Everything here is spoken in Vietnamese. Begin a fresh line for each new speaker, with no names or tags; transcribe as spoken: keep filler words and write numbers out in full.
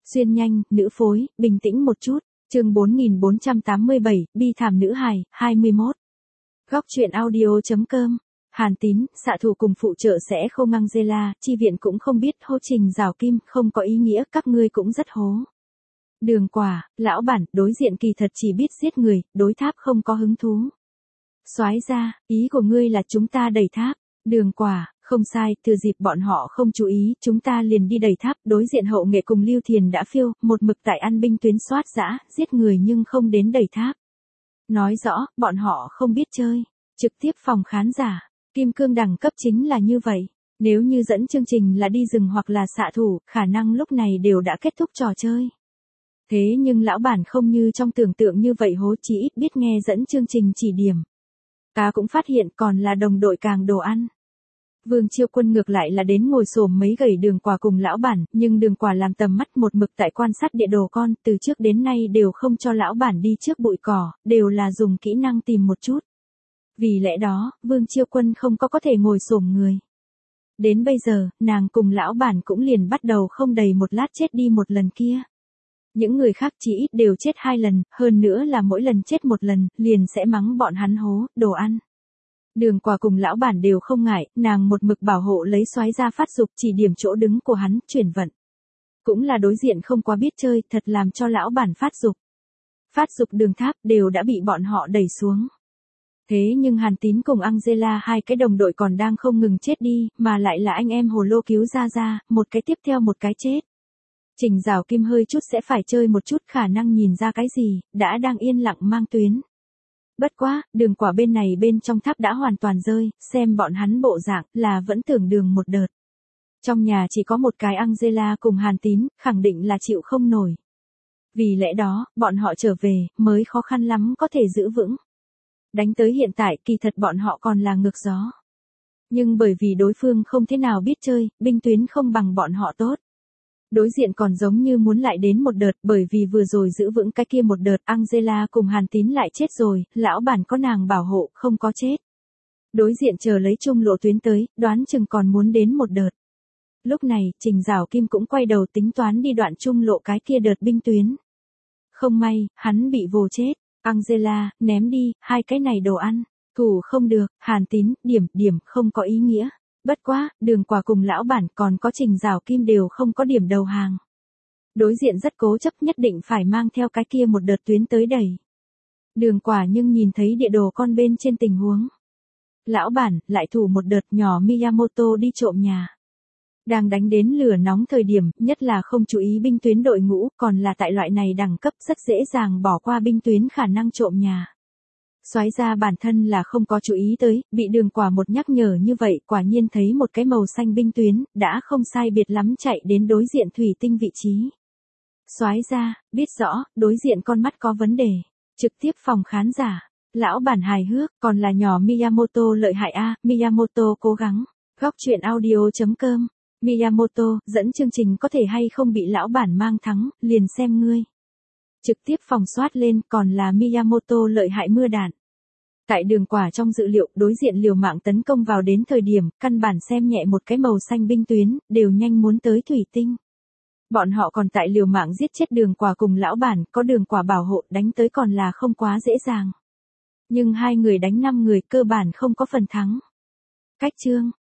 Xuyên nhanh, nữ phối, bình tĩnh một chút. Chương bốn nghìn bốn trăm tám mươi bảy, bi thảm nữ hài, hai mươi mốt. Góc truyện audio chấm com. Hàn Tín, xạ thủ cùng phụ trợ sẽ không Angela, chi viện cũng không biết, hô Trình Giảo Kim, không có ý nghĩa, các ngươi cũng rất hố. Đường Quả, lão bản, đối diện kỳ thật chỉ biết giết người, đối tháp không có hứng thú. Soái ra, ý của ngươi là chúng ta đẩy tháp. Đường Quả, không sai, thừa dịp bọn họ không chú ý, chúng ta liền đi đẩy tháp, đối diện hậu nghệ cùng Lưu Thiền đã phiêu, một mực tại an binh tuyến soát dã, giết người nhưng không đến đẩy tháp. Nói rõ, bọn họ không biết chơi. Trực tiếp phòng khán giả. Kim cương đẳng cấp chính là như vậy. Nếu như dẫn chương trình là đi rừng hoặc là xạ thủ, khả năng lúc này đều đã kết thúc trò chơi. Thế nhưng lão bản không như trong tưởng tượng như vậy hố, chỉ ít biết nghe dẫn chương trình chỉ điểm. Cá cũng phát hiện còn là đồng đội càng đồ ăn. Vương Chiêu Quân ngược lại là đến ngồi xổm mấy gầy Đường Quả cùng lão bản, nhưng Đường Quả làm tầm mắt một mực tại quan sát địa đồ con, từ trước đến nay đều không cho lão bản đi trước bụi cỏ, đều là dùng kỹ năng tìm một chút. Vì lẽ đó, Vương Chiêu Quân không có có thể ngồi xổm người. Đến bây giờ, nàng cùng lão bản cũng liền bắt đầu không đầy một lát chết đi một lần kia. Những người khác chỉ ít đều chết hai lần, hơn nữa là mỗi lần chết một lần, liền sẽ mắng bọn hắn hố, đồ ăn. Đường Quả cùng lão bản đều không ngại, nàng một mực bảo hộ lấy soái ra phát dục chỉ điểm chỗ đứng của hắn, chuyển vận. Cũng là đối diện không quá biết chơi, thật làm cho lão bản phát dục. Phát dục đường tháp đều đã bị bọn họ đẩy xuống. Thế nhưng Hàn Tín cùng Angela hai cái đồng đội còn đang không ngừng chết đi, mà lại là anh em hồ lô cứu ra ra, một cái tiếp theo một cái chết. Trình Giảo Kim hơi chút sẽ phải chơi một chút khả năng nhìn ra cái gì, đã đang yên lặng mang tuyến. Bất quá, Đường Quả bên này bên trong tháp đã hoàn toàn rơi, xem bọn hắn bộ dạng là vẫn tưởng đường một đợt. Trong nhà chỉ có một cái Angela cùng Hàn Tín, khẳng định là chịu không nổi. Vì lẽ đó, bọn họ trở về, mới khó khăn lắm có thể giữ vững. Đánh tới hiện tại, kỳ thật bọn họ còn là ngược gió. Nhưng bởi vì đối phương không thế nào biết chơi, binh tuyến không bằng bọn họ tốt. Đối diện còn giống như muốn lại đến một đợt, bởi vì vừa rồi giữ vững cái kia một đợt, Angela cùng Hàn Tín lại chết rồi, lão bản có nàng bảo hộ, không có chết. Đối diện chờ lấy chung lộ tuyến tới, đoán chừng còn muốn đến một đợt. Lúc này, Trình Giảo Kim cũng quay đầu tính toán đi đoạn chung lộ cái kia đợt binh tuyến. Không may, hắn bị vồ chết. Angela, ném đi, hai cái này đồ ăn. Thủ không được, Hàn Tín, điểm, điểm, không có ý nghĩa. Bất quá, Đường Quả cùng lão bản còn có Trình Giảo Kim đều không có điểm đầu hàng. Đối diện rất cố chấp nhất định phải mang theo cái kia một đợt tuyến tới đẩy. Đường Quả nhưng nhìn thấy địa đồ con bên trên tình huống. Lão bản, lại thủ một đợt nhỏ Miyamoto đi trộm nhà. Đang đánh đến lửa nóng thời điểm, nhất là không chú ý binh tuyến đội ngũ, còn là tại loại này đẳng cấp rất dễ dàng bỏ qua binh tuyến khả năng trộm nhà. Soái ra bản thân là không có chú ý tới, bị Đường Quả một nhắc nhở như vậy, quả nhiên thấy một cái màu xanh binh tuyến, đã không sai biệt lắm chạy đến đối diện thủy tinh vị trí. Soái ra, biết rõ, đối diện con mắt có vấn đề. Trực tiếp phòng khán giả. Lão bản hài hước, còn là nhỏ Miyamoto lợi hại a, Miyamoto cố gắng. Góc truyện audio chấm com. Miyamoto, dẫn chương trình có thể hay không bị lão bản mang thắng, liền xem ngươi. Trực tiếp phòng soát lên, còn là Miyamoto lợi hại mưa đạn. Tại Đường Quả trong dự liệu, đối diện liều mạng tấn công vào đến thời điểm, căn bản xem nhẹ một cái màu xanh binh tuyến, đều nhanh muốn tới thủy tinh. Bọn họ còn tại liều mạng giết chết Đường Quả cùng lão bản, có Đường Quả bảo hộ, đánh tới còn là không quá dễ dàng. Nhưng hai người đánh năm người cơ bản không có phần thắng. Cách chương,